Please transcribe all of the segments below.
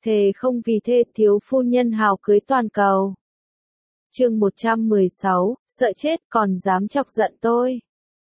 Thề không vì thê thiếu phu nhân hào cưới toàn cầu. Chương 116, sợ chết còn dám chọc giận tôi.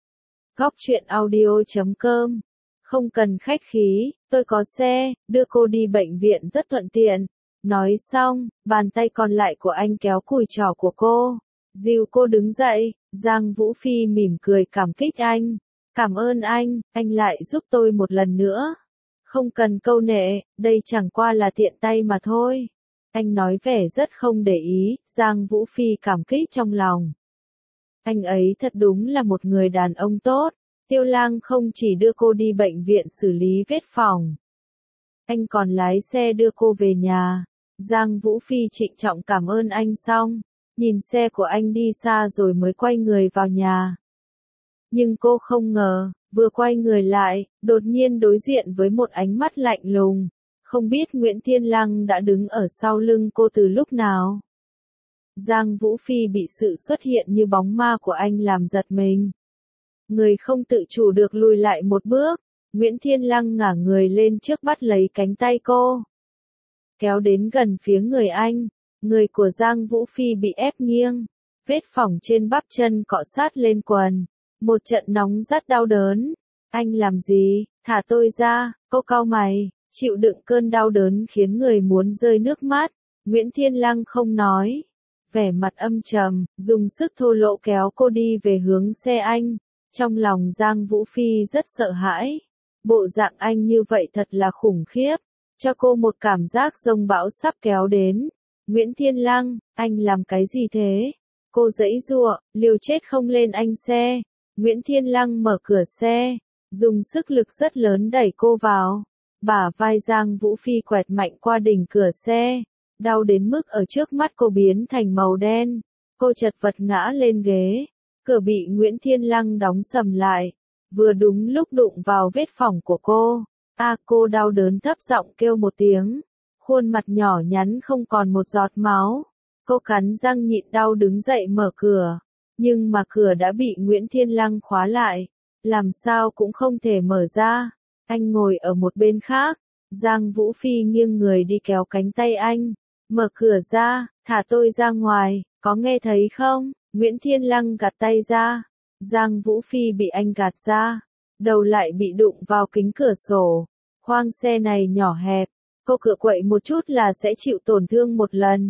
Góc truyện audio.com. Không cần khách khí, tôi có xe, đưa cô đi bệnh viện rất thuận tiện. Nói xong, bàn tay còn lại của anh kéo cùi chỏ của cô, dìu cô đứng dậy. Giang Vũ Phi mỉm cười cảm kích anh. Cảm ơn anh lại giúp tôi một lần nữa. Không cần câu nệ, đây chẳng qua là tiện tay mà thôi. Anh nói vẻ rất không để ý. Giang Vũ Phi cảm kích trong lòng. Anh ấy thật đúng là một người đàn ông tốt. Tiêu Lang không chỉ đưa cô đi bệnh viện xử lý vết phỏng, anh còn lái xe đưa cô về nhà. Giang Vũ Phi trịnh trọng cảm ơn anh xong, nhìn xe của anh đi xa rồi mới quay người vào nhà. Nhưng cô không ngờ, vừa quay người lại, đột nhiên đối diện với một ánh mắt lạnh lùng. Không biết Nguyễn Thiên Lăng đã đứng ở sau lưng cô từ lúc nào. Giang Vũ Phi bị sự xuất hiện như bóng ma của anh làm giật mình. Người không tự chủ được lùi lại một bước. Nguyễn Thiên Lăng ngả người lên trước bắt lấy cánh tay cô, kéo đến gần phía người anh. Người của Giang Vũ Phi bị ép nghiêng, vết phỏng trên bắp chân cọ sát lên quần. Một trận nóng rát đau đớn. Anh làm gì? Thả tôi ra. Cô cau mày, chịu đựng cơn đau đớn khiến người muốn rơi nước mắt. Nguyễn Thiên Lăng không nói, vẻ mặt âm trầm, dùng sức thô lỗ kéo cô đi về hướng xe anh. Trong lòng Giang Vũ Phi rất sợ hãi. Bộ dạng anh như vậy thật là khủng khiếp, cho cô một cảm giác giông bão sắp kéo đến. Nguyễn Thiên Lăng, anh làm cái gì thế? Cô giãy giụa, liều chết không lên anh xe. Nguyễn Thiên Lăng mở cửa xe, dùng sức lực rất lớn đẩy cô vào. Bả vai Giang Vũ Phi quẹt mạnh qua đỉnh cửa xe, đau đến mức ở trước mắt cô biến thành màu đen. Cô chật vật ngã lên ghế. Cửa bị Nguyễn Thiên Lăng đóng sầm lại, vừa đúng lúc đụng vào vết phỏng của cô. Cô đau đớn thấp giọng kêu một tiếng, khuôn mặt nhỏ nhắn không còn một giọt máu. Cô cắn răng nhịn đau đứng dậy mở cửa, nhưng mà cửa đã bị Nguyễn Thiên Lăng khóa lại, làm sao cũng không thể mở ra. Anh ngồi ở một bên khác, Giang Vũ Phi nghiêng người đi kéo cánh tay anh, mở cửa ra, thả tôi ra ngoài, có nghe thấy không? Nguyễn Thiên Lăng gạt tay ra. Giang Vũ Phi bị anh gạt ra, đầu lại bị đụng vào kính cửa sổ. Khoang xe này nhỏ hẹp, cô cựa quậy một chút là sẽ chịu tổn thương một lần.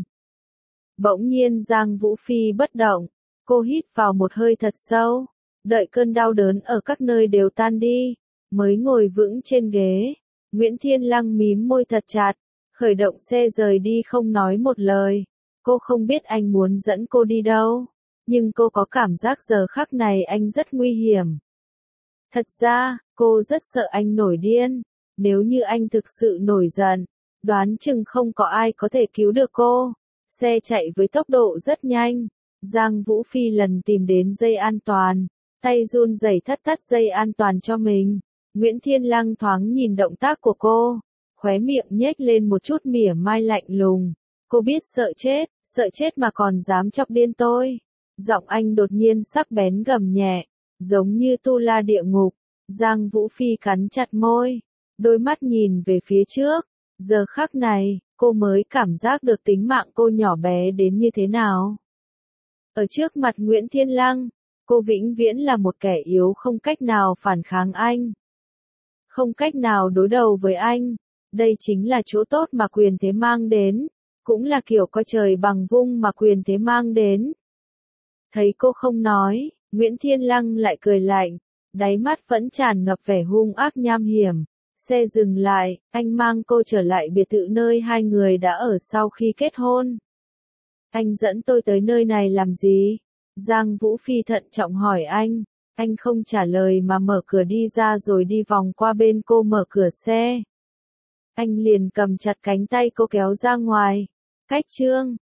Bỗng nhiên Giang Vũ Phi bất động, cô hít vào một hơi thật sâu, đợi cơn đau đớn ở các nơi đều tan đi, mới ngồi vững trên ghế. Nguyễn Thiên Lăng mím môi thật chặt, khởi động xe rời đi không nói một lời. Cô không biết anh muốn dẫn cô đi đâu, nhưng cô có cảm giác giờ khắc này anh rất nguy hiểm. Thật ra, cô rất sợ anh nổi điên. Nếu như anh thực sự nổi giận, đoán chừng không có ai có thể cứu được cô. Xe chạy với tốc độ rất nhanh. Giang Vũ Phi lần tìm đến dây an toàn, tay run rẩy thắt dây an toàn cho mình. Nguyễn Thiên Lăng thoáng nhìn động tác của cô, khóe miệng nhếch lên một chút mỉa mai lạnh lùng. Cô biết sợ chết mà còn dám chọc điên tôi. Giọng anh đột nhiên sắc bén gầm nhẹ, giống như tu la địa ngục. Giang Vũ Phi cắn chặt môi, đôi mắt nhìn về phía trước. Giờ khắc này, cô mới cảm giác được tính mạng cô nhỏ bé đến như thế nào. Ở trước mặt Nguyễn Thiên Lăng, cô vĩnh viễn là một kẻ yếu không cách nào phản kháng anh, không cách nào đối đầu với anh. Đây chính là chỗ tốt mà quyền thế mang đến, cũng là kiểu coi trời bằng vung mà quyền thế mang đến. Thấy cô không nói, Nguyễn Thiên Lăng lại cười lạnh, đáy mắt vẫn tràn ngập vẻ hung ác nham hiểm. Xe dừng lại, anh mang cô trở lại biệt thự nơi hai người đã ở sau khi kết hôn. Anh dẫn tôi tới nơi này làm gì? Giang Vũ Phi thận trọng hỏi anh. Anh không trả lời mà mở cửa đi ra rồi đi vòng qua bên cô mở cửa xe. Anh liền cầm chặt cánh tay cô kéo ra ngoài. Cách chương